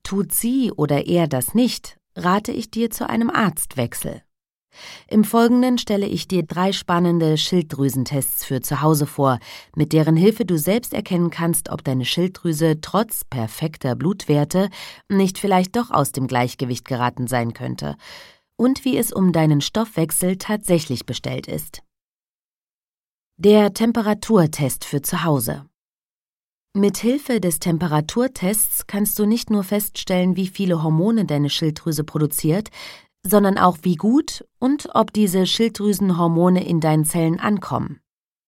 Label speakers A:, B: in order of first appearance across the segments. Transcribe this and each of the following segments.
A: Tut sie oder er das nicht, rate ich dir zu einem Arztwechsel. Im Folgenden stelle ich dir 3 spannende Schilddrüsentests für zu Hause vor, mit deren Hilfe du selbst erkennen kannst, ob deine Schilddrüse trotz perfekter Blutwerte nicht vielleicht doch aus dem Gleichgewicht geraten sein könnte und wie es um deinen Stoffwechsel tatsächlich bestellt ist. Der Temperaturtest für zu Hause. Mit Hilfe des Temperaturtests kannst du nicht nur feststellen, wie viele Hormone deine Schilddrüse produziert, sondern auch wie gut und ob diese Schilddrüsenhormone in deinen Zellen ankommen.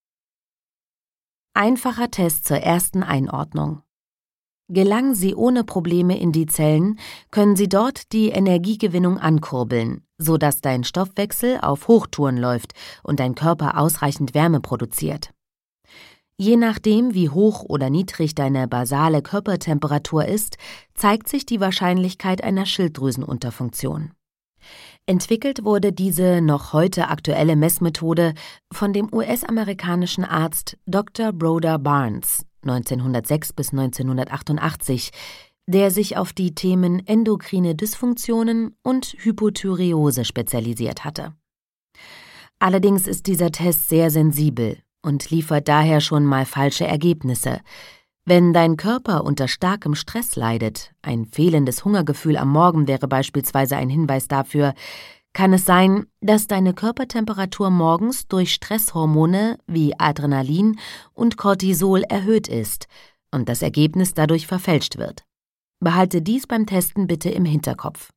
A: Einfacher Test zur ersten Einordnung. Gelangen sie ohne Probleme in die Zellen, können sie dort die Energiegewinnung ankurbeln, sodass dein Stoffwechsel auf Hochtouren läuft und dein Körper ausreichend Wärme produziert. Je nachdem, wie hoch oder niedrig deine basale Körpertemperatur ist, zeigt sich die Wahrscheinlichkeit einer Schilddrüsenunterfunktion. Entwickelt wurde diese noch heute aktuelle Messmethode von dem US-amerikanischen Arzt Dr. Rhoda Barnes 1906 bis 1988, der sich auf die Themen endokrine Dysfunktionen und Hypothyreose spezialisiert hatte. Allerdings ist dieser Test sehr sensibel und liefert daher schon mal falsche Ergebnisse. Wenn dein Körper unter starkem Stress leidet, ein fehlendes Hungergefühl am Morgen wäre beispielsweise ein Hinweis dafür, kann es sein, dass deine Körpertemperatur morgens durch Stresshormone wie Adrenalin und Cortisol erhöht ist und das Ergebnis dadurch verfälscht wird. Behalte dies beim Testen bitte im Hinterkopf.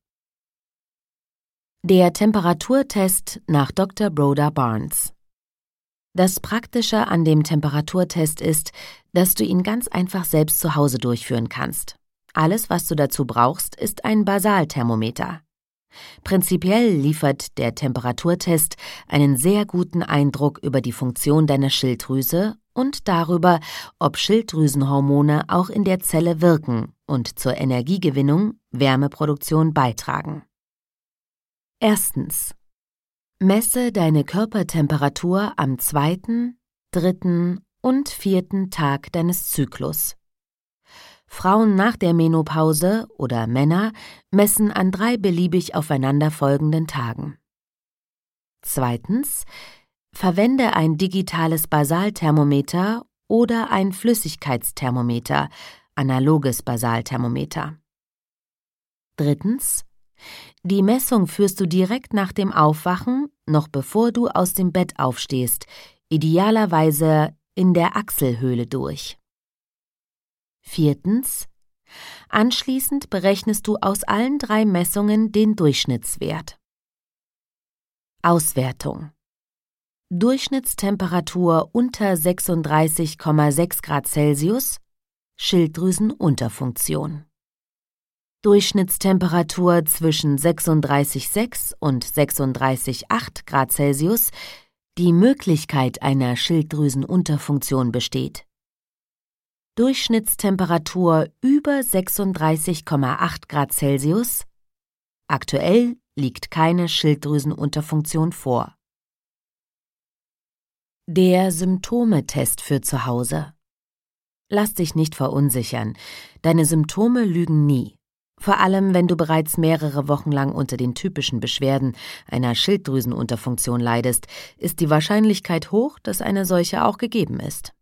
A: Der Temperaturtest nach Dr. Rhoda Barnes. Das Praktische an dem Temperaturtest ist, dass du ihn ganz einfach selbst zu Hause durchführen kannst. Alles, was du dazu brauchst, ist ein Basalthermometer. Prinzipiell liefert der Temperaturtest einen sehr guten Eindruck über die Funktion deiner Schilddrüse und darüber, ob Schilddrüsenhormone auch in der Zelle wirken und zur Energiegewinnung, Wärmeproduktion beitragen. Erstens. Messe deine Körpertemperatur am 2., 3. und 4. Tag deines Zyklus. Frauen nach der Menopause oder Männer messen an 3 beliebig aufeinanderfolgenden Tagen. Zweitens. Verwende ein digitales Basalthermometer oder ein Flüssigkeitsthermometer, analoges Basalthermometer. Drittens. Die Messung führst du direkt nach dem Aufwachen, noch bevor du aus dem Bett aufstehst, idealerweise in der Achselhöhle durch. Viertens. Anschließend berechnest du aus allen 3 Messungen den Durchschnittswert. Auswertung. Durchschnittstemperatur unter 36,6 Grad Celsius, Schilddrüsenunterfunktion. Durchschnittstemperatur zwischen 36,6 und 36,8 Grad Celsius, die Möglichkeit einer Schilddrüsenunterfunktion besteht. Durchschnittstemperatur über 36,8 Grad Celsius, aktuell liegt keine Schilddrüsenunterfunktion vor. Der Symptometest für zu Hause. Lass dich nicht verunsichern, deine Symptome lügen nie. Vor allem, wenn du bereits mehrere Wochen lang unter den typischen Beschwerden einer Schilddrüsenunterfunktion leidest, ist die Wahrscheinlichkeit hoch, dass eine solche auch gegeben ist.